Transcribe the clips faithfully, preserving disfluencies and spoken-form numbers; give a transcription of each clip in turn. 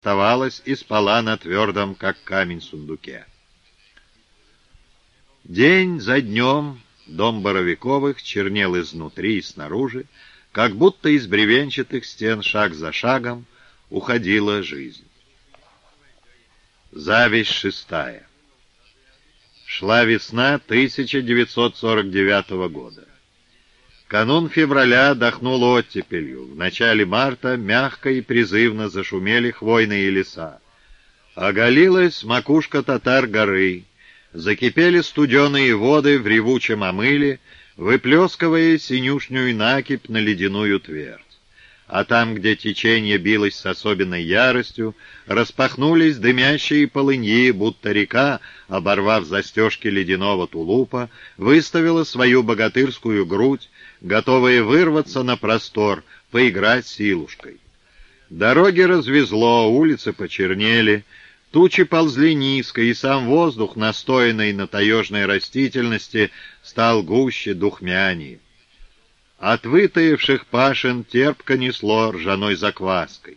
оставалась и спала на твердом, как камень, сундуке. День за днем дом Боровиковых чернел изнутри и снаружи, как будто из бревенчатых стен шаг за шагом уходила жизнь. Зависть шестая. Шла весна тысяча девятьсот сорок девятого года. Канун февраля дохнул оттепелью. В начале марта мягко и призывно зашумели хвойные леса. Оголилась макушка Татар-горы. Закипели студеные воды в ревучем омыле, выплескивая синюшнюю накипь на ледяную твердь. А там, где течение билось с особенной яростью, распахнулись дымящие полыньи, будто река, оборвав застежки ледяного тулупа, выставила свою богатырскую грудь, готовая вырваться на простор, поиграть силушкой. Дороги развезло, улицы почернели, тучи ползли низко, и сам воздух, настоянный на таежной растительности, стал гуще, духмянее. От вытаивших пашин терпко несло ржаной закваской.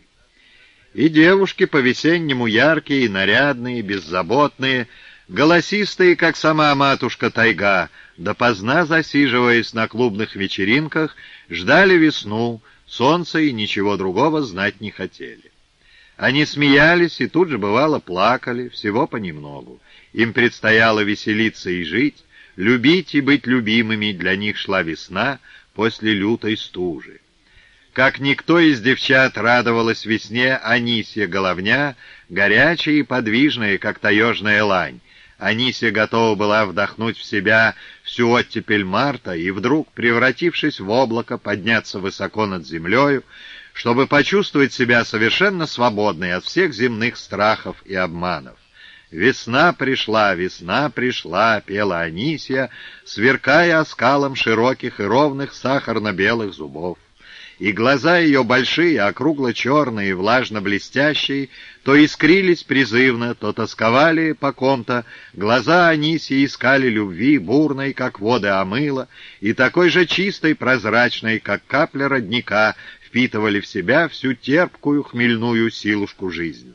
И девушки по-весеннему яркие, нарядные, беззаботные, голосистые, как сама матушка тайга, допоздна засиживаясь на клубных вечеринках, ждали весну, солнца и ничего другого знать не хотели. Они смеялись и тут же, бывало, плакали, всего понемногу. Им предстояло веселиться и жить, любить и быть любимыми, для них шла весна после лютой стужи. Как никто из девчат радовалась весне Анисья Головня, горячая и подвижная, как таежная лань. Анисья готова была вдохнуть в себя всю оттепель марта и вдруг, превратившись в облако, подняться высоко над землею, чтобы почувствовать себя совершенно свободной от всех земных страхов и обманов. «Весна пришла, весна пришла», — пела Анисья, сверкая оскалом широких и ровных сахарно-белых зубов. И глаза ее большие, округло-черные, влажно-блестящие, то искрились призывно, то тосковали по ком-то. Глаза Анисьи искали любви, бурной, как воды омыла, и такой же чистой, прозрачной, как капля родника, впитывали в себя всю терпкую хмельную силушку жизни.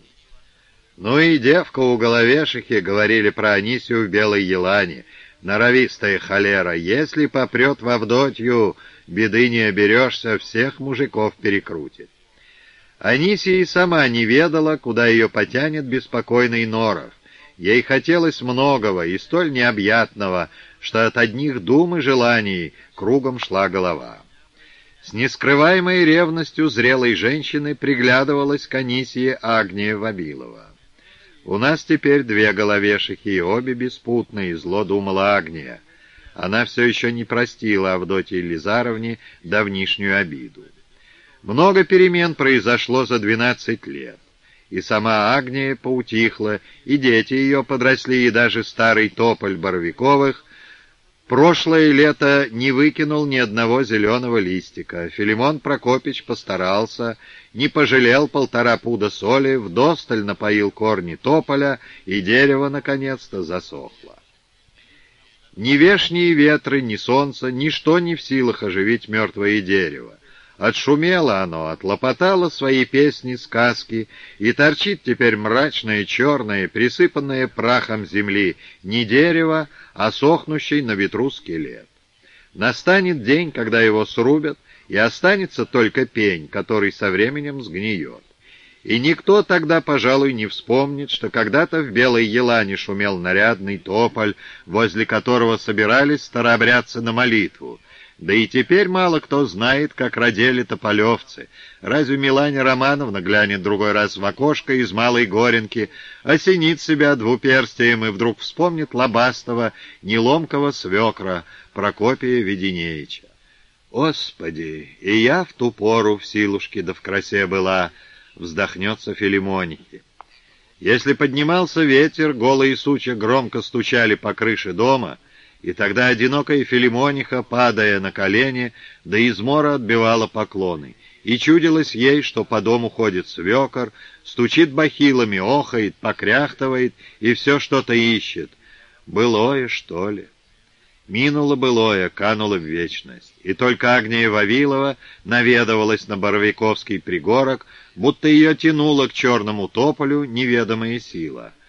Ну и девка у головешихи, говорили про Анисью в Белой Елане, норовистая холера, если попрет в Авдотью, беды не оберешься, всех мужиков перекрутит. Анисья и сама не ведала, куда ее потянет беспокойный Норов. Ей хотелось многого и столь необъятного, что от одних дум и желаний кругом шла голова. С нескрываемой ревностью зрелой женщины приглядывалась к Анисье Агния Вавилова. «У нас теперь две головешихи, и обе беспутные», — зло думала Агния. Она все еще не простила Авдотье Лизаровне давнишнюю обиду. Много перемен произошло за двенадцать лет. И сама Агния поутихла, и дети ее подросли, и даже старый тополь Боровиковых прошлое лето не выкинул ни одного зеленого листика. Филимон Прокопич постарался, не пожалел полтора пуда соли, вдосталь напоил корни тополя, и дерево наконец-то засохло. Ни вешние ветры, ни солнце, ничто не в силах оживить мертвое дерево. Отшумело оно, отлопотало свои песни, сказки, и торчит теперь мрачное, черное, присыпанное прахом земли, не дерево, а сохнущий на ветру скелет. Настанет день, когда его срубят, и останется только пень, который со временем сгниет. И никто тогда, пожалуй, не вспомнит, что когда-то в Белой Елане шумел нарядный тополь, возле которого собирались старообрядцы на молитву. Да и теперь мало кто знает, как родили тополевцы. Разве Миланя Романовна глянет другой раз в окошко из Малой Горенки, осенит себя двуперстием и вдруг вспомнит лобастого, неломкого свекра Прокопия Веденеича? «Господи, и я в ту пору в силушке да в красе была», — вздохнется Филимонихе. Если поднимался ветер, голые сучья громко стучали по крыше дома, и тогда одинокая Филимониха, падая на колени, до измора отбивала поклоны, и чудилось ей, что по дому ходит свекор, стучит бахилами, охает, покряхтывает и все что-то ищет. Былое, что ли? Минуло былое, кануло в вечность, и только Агния Вавилова наведывалась на Боровиковский пригорок, будто ее тянула к черному тополю неведомая сила.